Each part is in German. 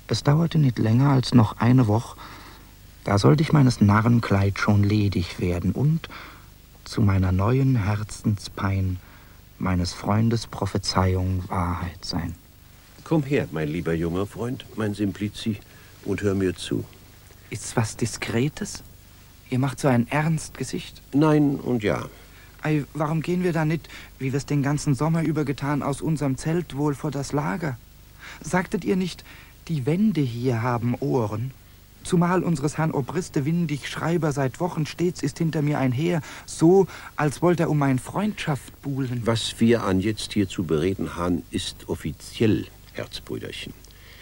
Es dauerte nicht länger als noch eine Woche, da sollte ich meines Narrenkleid schon ledig werden und zu meiner neuen Herzenspein meines Freundes Prophezeiung Wahrheit sein. Komm her, mein lieber junger Freund, mein Simplici, und hör mir zu. Ist's was Diskretes? Ihr macht so ein Ernstgesicht. Nein und ja. Ei, warum gehen wir da nicht, wie wir's den ganzen Sommer über getan, aus unserem Zelt wohl vor das Lager? Sagtet ihr nicht, die Wände hier haben Ohren? Zumal unseres Herrn Obriste Windig Schreiber seit Wochen stets ist hinter mir einher, so, als wollte er um mein Freundschaft buhlen. Was wir an jetzt hier zu bereden haben, ist offiziell, Herzbrüderchen.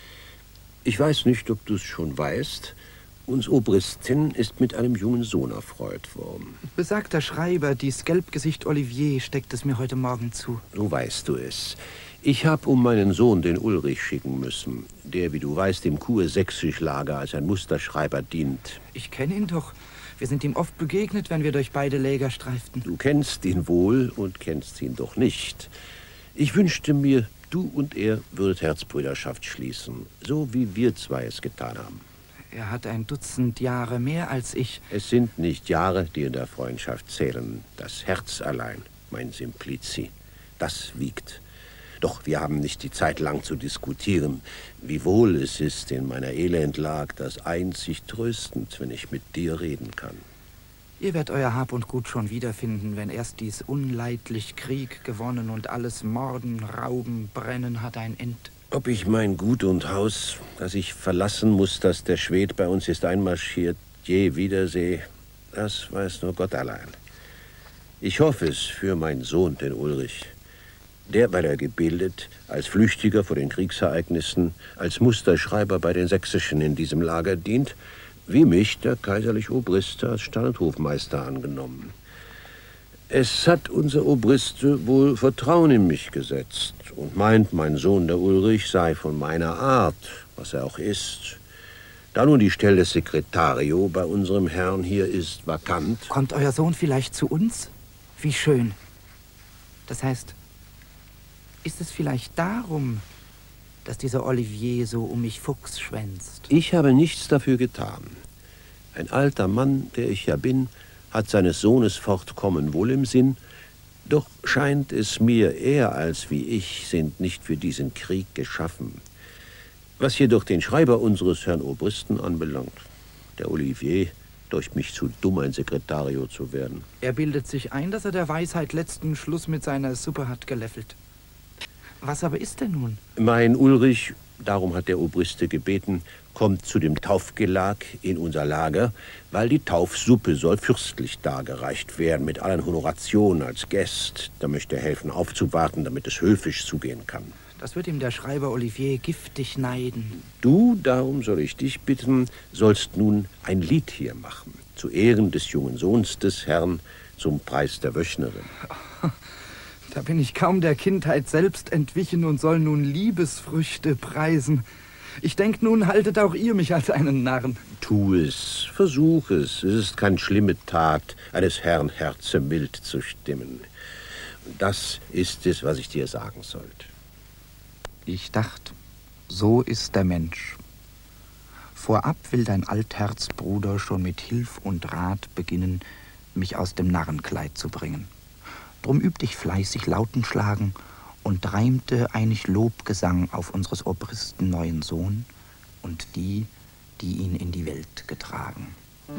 Ich weiß nicht, ob du's schon weißt, uns Obristin ist mit einem jungen Sohn erfreut worden. Besagter Schreiber, dies Gelbgesicht Olivier, steckt es mir heute Morgen zu. So weißt du es. Ich hab um meinen Sohn, den Ulrich, schicken müssen, der, wie du weißt, im Kursächsisch-Lager als ein Musterschreiber dient. Ich kenne ihn doch. Wir sind ihm oft begegnet, wenn wir durch beide Läger streiften. Du kennst ihn wohl und kennst ihn doch nicht. Ich wünschte mir, du und er würdet Herzbrüderschaft schließen, so wie wir zwei es getan haben. Er hat 1 Dutzend Jahre mehr als ich. Es sind nicht Jahre, die in der Freundschaft zählen. Das Herz allein, mein Simplici, das wiegt. Doch wir haben nicht die Zeit, lang zu diskutieren. Wie wohl es ist in meiner Elendlage, das einzig tröstend, wenn ich mit dir reden kann. Ihr werdet euer Hab und Gut schon wiederfinden, wenn erst dies unleidlich Krieg gewonnen und alles Morden, Rauben, Brennen hat ein End. Ob ich mein Gut und Haus, das ich verlassen muss, dass der Schwed bei uns ist einmarschiert, je wiedersehe, das weiß nur Gott allein. Ich hoffe es für meinen Sohn, den Ulrich. Der, weil er gebildet, als Flüchtiger vor den Kriegsereignissen, als Musterschreiber bei den Sächsischen in diesem Lager dient, wie mich der kaiserliche Obriste als Stall- und Hofmeister angenommen. Es hat unser Obriste wohl Vertrauen in mich gesetzt und meint, mein Sohn, der Ulrich, sei von meiner Art, was er auch ist. Da nun die Stelle des Sekretario bei unserem Herrn hier ist vakant. Kommt euer Sohn vielleicht zu uns? Wie schön. Das heißt, ist es vielleicht darum, dass dieser Olivier so um mich Fuchs schwänzt? Ich habe nichts dafür getan. Ein alter Mann, der ich ja bin, hat seines Sohnes Fortkommen wohl im Sinn, doch scheint es mir, er als wie ich sind nicht für diesen Krieg geschaffen. Was jedoch den Schreiber unseres Herrn Obristen anbelangt, der Olivier, deucht mich zu dumm, ein Sekretario zu werden. Er bildet sich ein, dass er der Weisheit letzten Schluss mit seiner Suppe hat geläffelt. Was aber ist denn nun? Mein Ulrich, darum hat der Obriste gebeten, kommt zu dem Taufgelag in unser Lager, weil die Taufsuppe soll fürstlich dargereicht werden, mit allen Honorationen als Gäst. Da möchte er helfen aufzuwarten, damit es höfisch zugehen kann. Das wird ihm der Schreiber Olivier giftig neiden. Du, darum soll ich dich bitten, sollst nun ein Lied hier machen, zu Ehren des jungen Sohns des Herrn, zum Preis der Wöchnerin. Da bin ich kaum der Kindheit selbst entwichen und soll nun Liebesfrüchte preisen. Ich denk nun, haltet auch ihr mich als einen Narren. Tu es, versuch es. Es ist kein schlimme Tat, eines Herrn Herze mild zu stimmen. Das ist es, was ich dir sagen sollte. Ich dacht, so ist der Mensch. Vorab will dein Altherzbruder schon mit Hilf und Rat beginnen, mich aus dem Narrenkleid zu bringen. Drum übt ich fleißig Lautenschlagen und reimte einig Lobgesang auf unseres Obristen neuen Sohn und die ihn in die Welt getragen.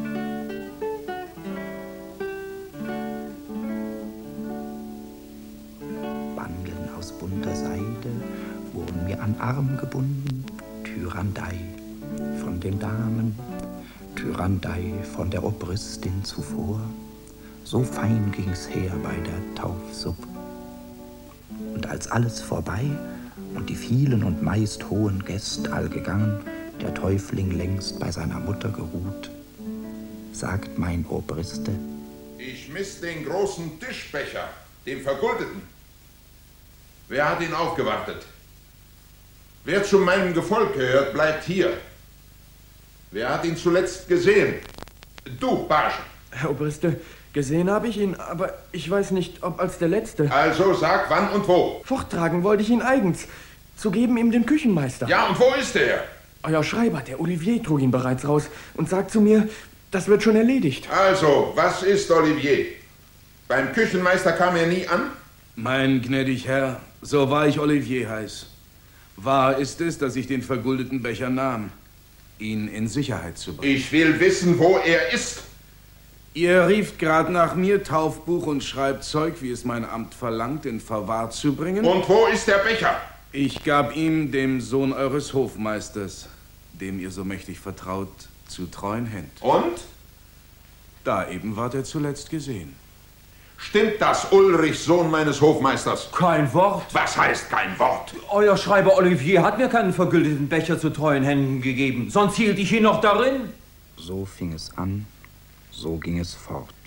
Bandeln aus bunter Seide wurden mir an Arm gebunden, Tyrandei von den Damen, Tyrandei von der Obristin zuvor. So fein ging's her bei der Taufsupp. Und als alles vorbei und die vielen und meist hohen Gäste all gegangen, der Täufling längst bei seiner Mutter geruht, sagt mein Obriste: Ich miss den großen Tischbecher, den vergoldeten. Wer hat ihn aufgewartet? Wer zu meinem Gefolg gehört, bleibt hier. Wer hat ihn zuletzt gesehen? Du, Page. Herr Obriste, gesehen habe ich ihn, aber ich weiß nicht, ob als der Letzte. Also sag, wann und wo. Forttragen wollte ich ihn eigens. Zu geben ihm dem Küchenmeister. Ja, und wo ist er? Euer Schreiber, der Olivier, trug ihn bereits raus und sagt zu mir, das wird schon erledigt. Also, was ist Olivier? Beim Küchenmeister kam er nie an? Mein gnädig Herr, so wahr ich Olivier heiß. Wahr ist es, dass ich den verguldeten Becher nahm, ihn in Sicherheit zu bringen. Ich will wissen, wo er ist. Ihr rieft grad nach mir, Taufbuch und Schreibzeug, wie es mein Amt verlangt, in Verwahr zu bringen. Und wo ist der Becher? Ich gab ihm, dem Sohn eures Hofmeisters, dem ihr so mächtig vertraut, zu treuen Händen. Und? Da eben ward er zuletzt gesehen. Stimmt das, Ulrich, Sohn meines Hofmeisters? Kein Wort. Was heißt kein Wort? Euer Schreiber Olivier hat mir keinen vergüldeten Becher zu treuen Händen gegeben. Sonst hielt ich ihn noch darin. So fing es an, so ging es fort.